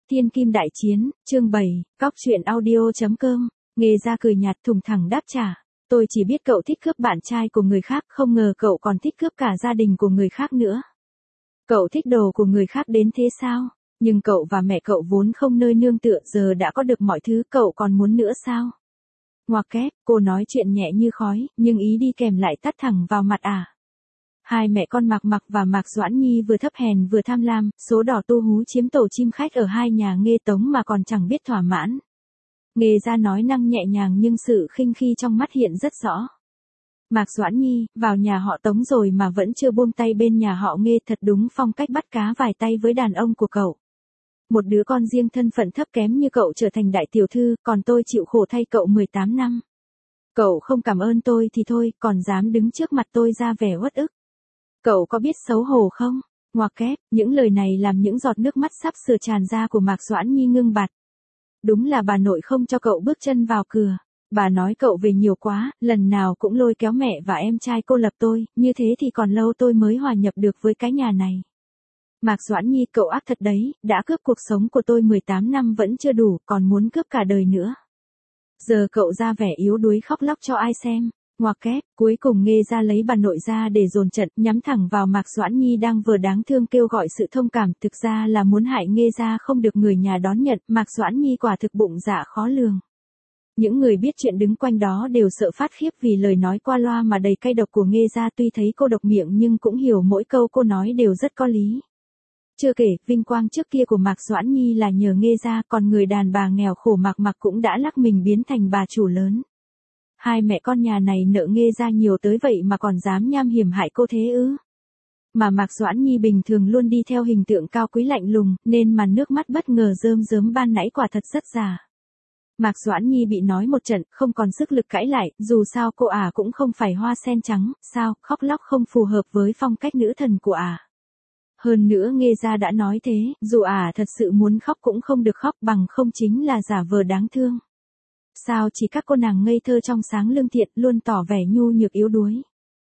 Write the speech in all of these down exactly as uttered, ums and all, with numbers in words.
Thiên Kim Đại Chiến, chương bảy, cóc truyện audio chấm com, Nghê Gia cười nhạt thùng thẳng đáp trả. Tôi chỉ biết cậu thích cướp bạn trai của người khác, không ngờ cậu còn thích cướp cả gia đình của người khác nữa. Cậu thích đồ của người khác đến thế sao? Nhưng cậu và mẹ cậu vốn không nơi nương tựa, giờ đã có được mọi thứ, cậu còn muốn nữa sao? Ngoặc kép, cô nói chuyện nhẹ như khói, nhưng ý đi kèm lại tắt thẳng vào mặt à. Hai mẹ con Mạc Mặc và Mạc Doãn Nhi vừa thấp hèn vừa tham lam, số đỏ tu hú chiếm tổ chim khách ở hai nhà Nghê Tống mà còn chẳng biết thỏa mãn. Nghê Gia nói năng nhẹ nhàng nhưng sự khinh khi trong mắt hiện rất rõ. Mạc Doãn Nhi, vào nhà họ Tống rồi mà vẫn chưa buông tay bên nhà họ Nghê, thật đúng phong cách bắt cá vài tay với đàn ông của cậu. Một đứa con riêng thân phận thấp kém như cậu trở thành đại tiểu thư, còn tôi chịu khổ thay cậu mười tám năm. Cậu không cảm ơn tôi thì thôi, còn dám đứng trước mặt tôi ra vẻ uất ức. Cậu có biết xấu hổ không? Ngoặc kép, những lời này làm những giọt nước mắt sắp sửa tràn ra của Mạc Doãn Nhi ngưng bặt. Đúng là bà nội không cho cậu bước chân vào cửa. Bà nói cậu về nhiều quá, lần nào cũng lôi kéo mẹ và em trai cô lập tôi, như thế thì còn lâu tôi mới hòa nhập được với cái nhà này. Mạc Doãn Nhi, cậu ác thật đấy, đã cướp cuộc sống của tôi mười tám năm vẫn chưa đủ, còn muốn cướp cả đời nữa. Giờ cậu ra vẻ yếu đuối khóc lóc cho ai xem? Ngoặc kép, cuối cùng Nghê Gia lấy bà nội ra để dồn trận, nhắm thẳng vào Mạc Doãn Nhi đang vừa đáng thương kêu gọi sự thông cảm, thực ra là muốn hại Nghê Gia không được người nhà đón nhận. Mạc Doãn Nhi quả thực bụng dạ khó lường. Những người biết chuyện đứng quanh đó đều sợ phát khiếp vì lời nói qua loa mà đầy cay độc của Nghê Gia, tuy thấy cô độc miệng nhưng cũng hiểu mỗi câu cô nói đều rất có lý. Chưa kể, vinh quang trước kia của Mạc Doãn Nhi là nhờ Nghê Gia, còn người đàn bà nghèo khổ Mạc Mặc cũng đã lắc mình biến thành bà chủ lớn. Hai mẹ con nhà này nợ Nghê Gia nhiều tới vậy mà còn dám nham hiểm hại cô thế ư? Mà Mạc Doãn Nhi bình thường luôn đi theo hình tượng cao quý lạnh lùng, nên màn nước mắt bất ngờ rơm rớm ban nãy quả thật rất giả. Mạc Doãn Nhi bị nói một trận, không còn sức lực cãi lại, dù sao cô ả cũng không phải hoa sen trắng, sao, khóc lóc không phù hợp với phong cách nữ thần của ả. Hơn nữa Nghê Gia đã nói thế, dù ả thật sự muốn khóc cũng không được khóc, bằng không chính là giả vờ đáng thương. Sao chỉ các cô nàng ngây thơ trong sáng lương thiện luôn tỏ vẻ nhu nhược yếu đuối.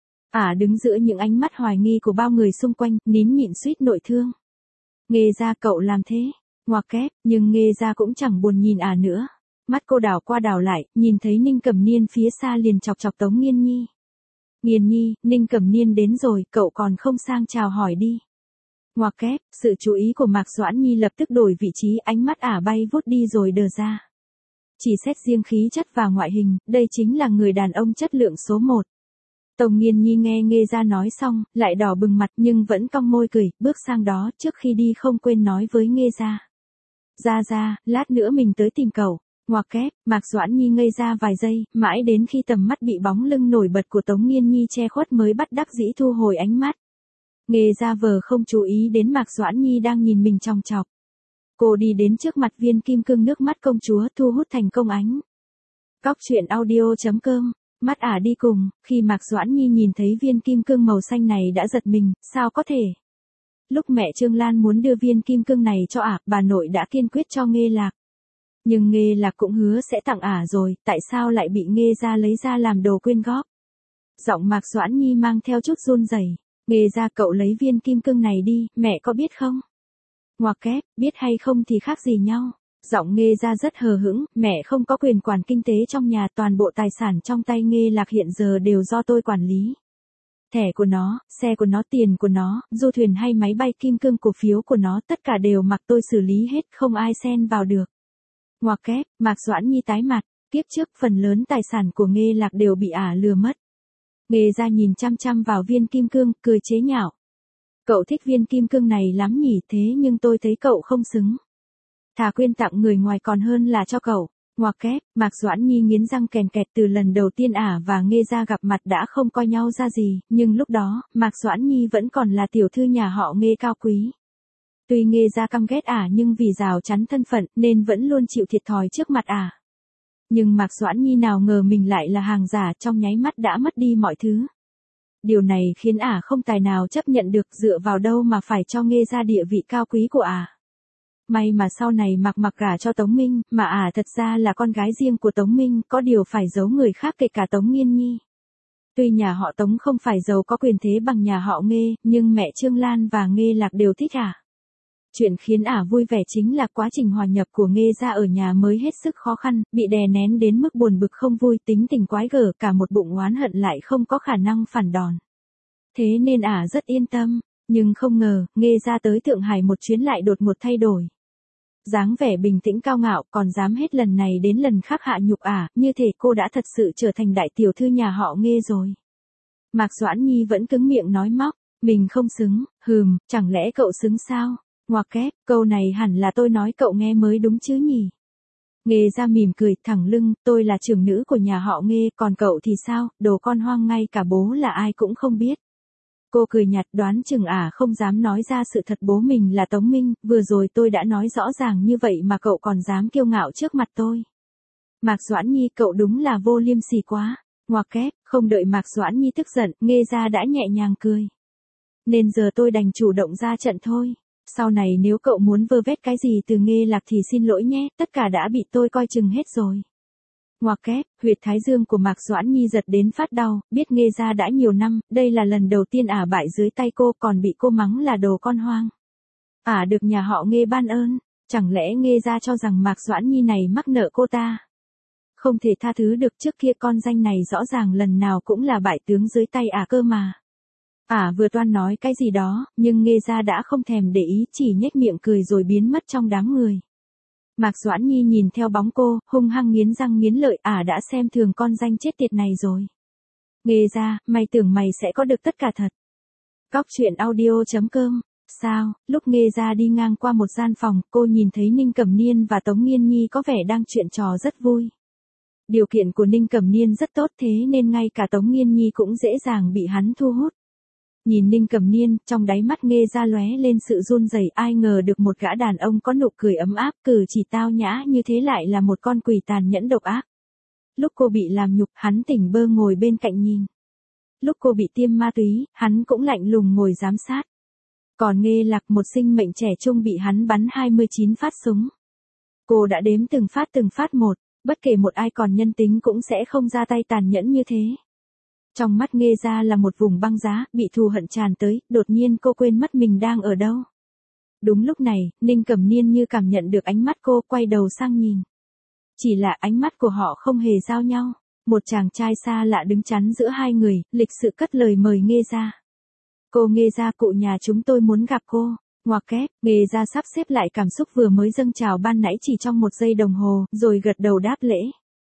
Ả đứng giữa những ánh mắt hoài nghi của bao người xung quanh, nín nhịn suýt nội thương. Nghê Gia, cậu làm thế. Ngoặc kép, nhưng Nghê Gia cũng chẳng buồn nhìn ả nữa. Mắt cô đảo qua đảo lại, nhìn thấy Ninh Cẩm Niên phía xa liền chọc chọc Tống Nghiên Nhi. Nghiên Nhi, Ninh Cẩm Niên đến rồi, cậu còn không sang chào hỏi đi. Ngoặc kép, sự chú ý của Mạc Doãn Nhi lập tức đổi vị trí, ánh mắt ả bay vút đi rồi đờ ra. Chỉ xét riêng khí chất và ngoại hình, đây chính là người đàn ông chất lượng số một. Tống Nghiên Nhi nghe Nghê Gia nói xong, lại đỏ bừng mặt nhưng vẫn cong môi cười, bước sang đó, trước khi đi không quên nói với Nghê Gia. Gia Gia, lát nữa mình tới tìm cậu. Ngoặc kép, Mạc Doãn Nhi ngây ra vài giây, mãi đến khi tầm mắt bị bóng lưng nổi bật của Tống Nghiên Nhi che khuất mới bắt đắc dĩ thu hồi ánh mắt. Nghê Gia vờ không chú ý đến Mạc Doãn Nhi đang nhìn mình chòng chọc. Cô đi đến trước mặt viên kim cương nước mắt công chúa, thu hút thành công ánh. Cóc truyện audio chấm com, mắt ả đi cùng, khi Mạc Doãn Nhi nhìn thấy viên kim cương màu xanh này đã giật mình, sao có thể? Lúc mẹ Trương Lan muốn đưa viên kim cương này cho ả, bà nội đã kiên quyết cho Nghê Lạc. Nhưng Nghê Lạc cũng hứa sẽ tặng ả rồi, tại sao lại bị Nghê Gia lấy ra làm đồ quyên góp? Giọng Mạc Doãn Nhi mang theo chút run rẩy. Nghê Gia, cậu lấy viên kim cương này đi, mẹ có biết không? Ngoặc kép, biết hay không thì khác gì nhau. Giọng Nghê Gia rất hờ hững, mẹ không có quyền quản kinh tế trong nhà, toàn bộ tài sản trong tay Nghê Lạc hiện giờ đều do tôi quản lý. Thẻ của nó, xe của nó, tiền của nó, du thuyền hay máy bay, kim cương, cổ phiếu của nó, tất cả đều mặc tôi xử lý hết, không ai xen vào được. Ngoặc kép, Mạc Doãn Nhi tái mặt, kiếp trước phần lớn tài sản của Nghê Lạc đều bị ả lừa mất. Nghê Gia nhìn chăm chăm vào viên kim cương, cười chế nhạo. Cậu thích viên kim cương này lắm nhỉ, thế nhưng tôi thấy cậu không xứng. Thà quyên tặng người ngoài còn hơn là cho cậu. Ngoặc kép, Mạc Doãn Nhi nghiến răng kèn kẹt, từ lần đầu tiên ả và Nghê Gia gặp mặt đã không coi nhau ra gì, nhưng lúc đó, Mạc Doãn Nhi vẫn còn là tiểu thư nhà họ Nghê cao quý. Tuy Nghê Gia căm ghét ả nhưng vì rào chắn thân phận nên vẫn luôn chịu thiệt thòi trước mặt ả. Nhưng Mạc Doãn Nhi nào ngờ mình lại là hàng giả, trong nháy mắt đã mất đi mọi thứ. Điều này khiến ả không tài nào chấp nhận được, dựa vào đâu mà phải cho Nghê Gia địa vị cao quý của ả. May mà sau này Mạc Mặc gả cho Tống Minh, mà ả thật ra là con gái riêng của Tống Minh, có điều phải giấu người khác kể cả Tống Nghiên Nhi. Tuy nhà họ Tống không phải giàu có quyền thế bằng nhà họ Nghê, nhưng mẹ Trương Lan và Nghê Lạc đều thích ả. Chuyện khiến ả vui vẻ chính là quá trình hòa nhập của Nghê gia ở nhà mới hết sức khó khăn, bị đè nén đến mức buồn bực không vui, tính tình quái gở, cả một bụng oán hận lại không có khả năng phản đòn. Thế nên ả rất yên tâm, nhưng không ngờ, Nghê gia tới Thượng Hải một chuyến lại đột ngột thay đổi. Dáng vẻ bình tĩnh cao ngạo, còn dám hết lần này đến lần khác hạ nhục ả, như thể cô đã thật sự trở thành đại tiểu thư nhà họ Nghê rồi. Mạc Doãn Nhi vẫn cứng miệng nói móc, mình không xứng, hừm, chẳng lẽ cậu xứng sao? Ngoặc kép, câu này hẳn là tôi nói cậu nghe mới đúng chứ nhỉ? Nghê gia mỉm cười, thẳng lưng, tôi là trưởng nữ của nhà họ Nghê, còn cậu thì sao, đồ con hoang ngay cả bố là ai cũng không biết. Cô cười nhạt, đoán chừng ả không dám nói ra sự thật bố mình là Tống Minh, vừa rồi tôi đã nói rõ ràng như vậy mà cậu còn dám kiêu ngạo trước mặt tôi. Mạc Doãn Nhi, cậu đúng là vô liêm sỉ quá. Ngoặc kép, không đợi Mạc Doãn Nhi tức giận, Nghê gia đã nhẹ nhàng cười. Nên giờ tôi đành chủ động ra trận thôi. Sau này nếu cậu muốn vơ vét cái gì từ Nghê Lạc thì xin lỗi nhé, tất cả đã bị tôi coi chừng hết rồi. Ngoặc kép, huyệt thái dương của Mạc Doãn Nhi giật đến phát đau, biết Nghê gia đã nhiều năm, đây là lần đầu tiên ả bại dưới tay cô, còn bị cô mắng là đồ con hoang. Ả được nhà họ Nghê ban ơn, chẳng lẽ Nghê gia cho rằng Mạc Doãn Nhi này mắc nợ cô ta? Không thể tha thứ được, trước kia con danh này rõ ràng lần nào cũng là bại tướng dưới tay ả cơ mà. Ả vừa toan nói cái gì đó, nhưng Nghê gia đã không thèm để ý, chỉ nhếch miệng cười rồi biến mất trong đám người. Mạc Doãn Nhi nhìn theo bóng cô, hung hăng nghiến răng nghiến lợi, ả đã xem thường con danh chết tiệt này rồi. Nghê gia, mày tưởng mày sẽ có được tất cả thật. Cóc truyện audio chấm com. Sao, lúc Nghê gia đi ngang qua một gian phòng, cô nhìn thấy Ninh Cẩm Niên và Tống Nghiên Nhi có vẻ đang chuyện trò rất vui. Điều kiện của Ninh Cẩm Niên rất tốt, thế nên ngay cả Tống Nghiên Nhi cũng dễ dàng bị hắn thu hút. Nhìn Ninh Cẩm Niên, trong đáy mắt Nghê gia lóe lên sự run rẩy, ai ngờ được một gã đàn ông có nụ cười ấm áp, cử chỉ tao nhã như thế lại là một con quỷ tàn nhẫn độc ác. Lúc cô bị làm nhục, hắn tỉnh bơ ngồi bên cạnh nhìn. Lúc cô bị tiêm ma túy, hắn cũng lạnh lùng ngồi giám sát. Còn Nghê Lạc, một sinh mệnh trẻ trung bị hắn bắn hai mươi chín phát súng. Cô đã đếm từng phát từng phát một, bất kể một ai còn nhân tính cũng sẽ không ra tay tàn nhẫn như thế. Trong mắt Nghê gia là một vùng băng giá, bị thù hận tràn tới, đột nhiên cô quên mất mình đang ở đâu. Đúng lúc này, Ninh Cẩm Niên như cảm nhận được ánh mắt cô, quay đầu sang nhìn. Chỉ là ánh mắt của họ không hề giao nhau. Một chàng trai xa lạ đứng chắn giữa hai người, lịch sự cất lời mời Nghê gia. Cô Nghê gia, cụ nhà chúng tôi muốn gặp cô. Ngoặc kép, Nghê gia sắp xếp lại cảm xúc vừa mới dâng trào ban nãy chỉ trong một giây đồng hồ, rồi gật đầu đáp lễ.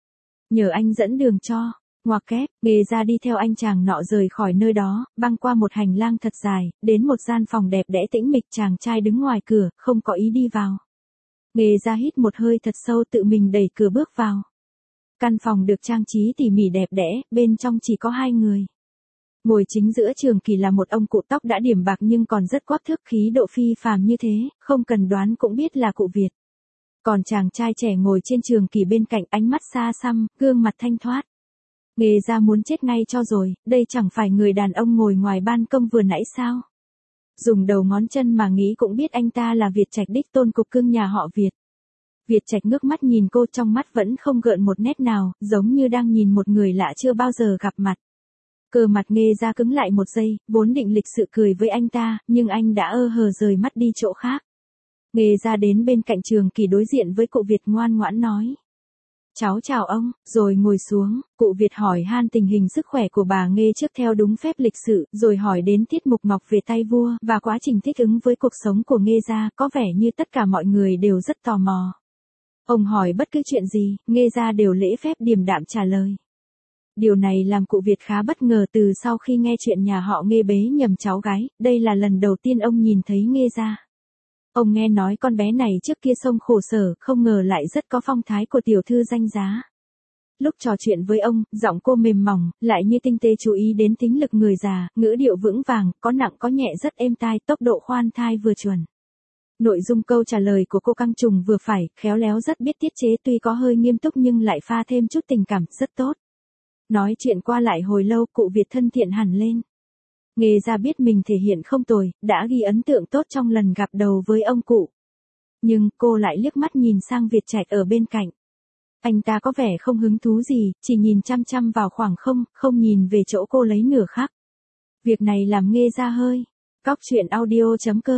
Nhờ anh dẫn đường cho. Ngoặc kép, Nghê gia đi theo anh chàng nọ rời khỏi nơi đó, băng qua một hành lang thật dài, đến một gian phòng đẹp đẽ tĩnh mịch, chàng trai đứng ngoài cửa, không có ý đi vào. Nghê gia hít một hơi thật sâu, tự mình đẩy cửa bước vào. Căn phòng được trang trí tỉ mỉ đẹp đẽ, bên trong chỉ có hai người. Ngồi chính giữa Trường Kỳ là một ông cụ tóc đã điểm bạc nhưng còn rất quắc thước, khí độ phi phàm như thế, không cần đoán cũng biết là cụ Việt. Còn chàng trai trẻ ngồi trên Trường Kỳ bên cạnh, ánh mắt xa xăm, gương mặt thanh thoát. Nghê gia muốn chết ngay cho rồi, đây chẳng phải người đàn ông ngồi ngoài ban công vừa nãy sao? Dùng đầu ngón chân mà nghĩ cũng biết anh ta là Việt Trạch, đích tôn cục cưng nhà họ Việt. Việt Trạch ngước mắt nhìn cô, trong mắt vẫn không gợn một nét nào, giống như đang nhìn một người lạ chưa bao giờ gặp mặt. Cơ mặt Nghê gia cứng lại một giây, vốn định lịch sự cười với anh ta, nhưng anh đã ơ hờ rời mắt đi chỗ khác. Nghê gia đến bên cạnh Trường Kỳ đối diện với cụ Việt, ngoan ngoãn nói. Cháu chào ông, rồi ngồi xuống, cụ Việt hỏi han tình hình sức khỏe của bà Nghê trước theo đúng phép lịch sự, rồi hỏi đến tiết mục Ngọc về tay vua, và quá trình thích ứng với cuộc sống của Nghê gia, có vẻ như tất cả mọi người đều rất tò mò. Ông hỏi bất cứ chuyện gì, Nghê gia đều lễ phép điềm đạm trả lời. Điều này làm cụ Việt khá bất ngờ, từ sau khi nghe chuyện nhà họ Nghê bế nhầm cháu gái, đây là lần đầu tiên ông nhìn thấy Nghê gia. Ông nghe nói con bé này trước kia sông khổ sở, không ngờ lại rất có phong thái của tiểu thư danh giá. Lúc trò chuyện với ông, giọng cô mềm mỏng, lại như tinh tế chú ý đến tính lực người già, ngữ điệu vững vàng, có nặng có nhẹ rất êm tai, tốc độ khoan thai vừa chuẩn. Nội dung câu trả lời của cô căng trùng vừa phải, khéo léo rất biết tiết chế, tuy có hơi nghiêm túc nhưng lại pha thêm chút tình cảm, rất tốt. Nói chuyện qua lại hồi lâu, cụ Việt thân thiện hẳn lên. Nghê gia biết mình thể hiện không tồi, đã ghi ấn tượng tốt trong lần gặp đầu với ông cụ. Nhưng cô lại liếc mắt nhìn sang Việt Trạch ở bên cạnh. Anh ta có vẻ không hứng thú gì, chỉ nhìn chăm chăm vào khoảng không, không nhìn về chỗ cô lấy nửa khắc. Việc này làm Nghê gia hơi. Cóc truyện audio chấm com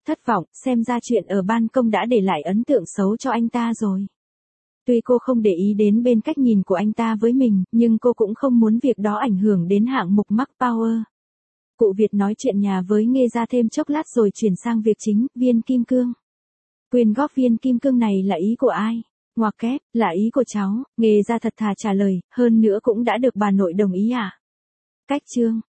Thất vọng, xem ra chuyện ở ban công đã để lại ấn tượng xấu cho anh ta rồi. Tuy cô không để ý đến bên cách nhìn của anh ta với mình, nhưng cô cũng không muốn việc đó ảnh hưởng đến hạng mục Max Power. Cụ Việt nói chuyện nhà với Nghê Gia thêm chốc lát rồi chuyển sang việc chính, viên kim cương. Quyên góp viên kim cương này là ý của ai? Ngoặc kép, là ý của cháu, Nghê Gia thật thà trả lời, hơn nữa cũng đã được bà nội đồng ý à? Cách chương.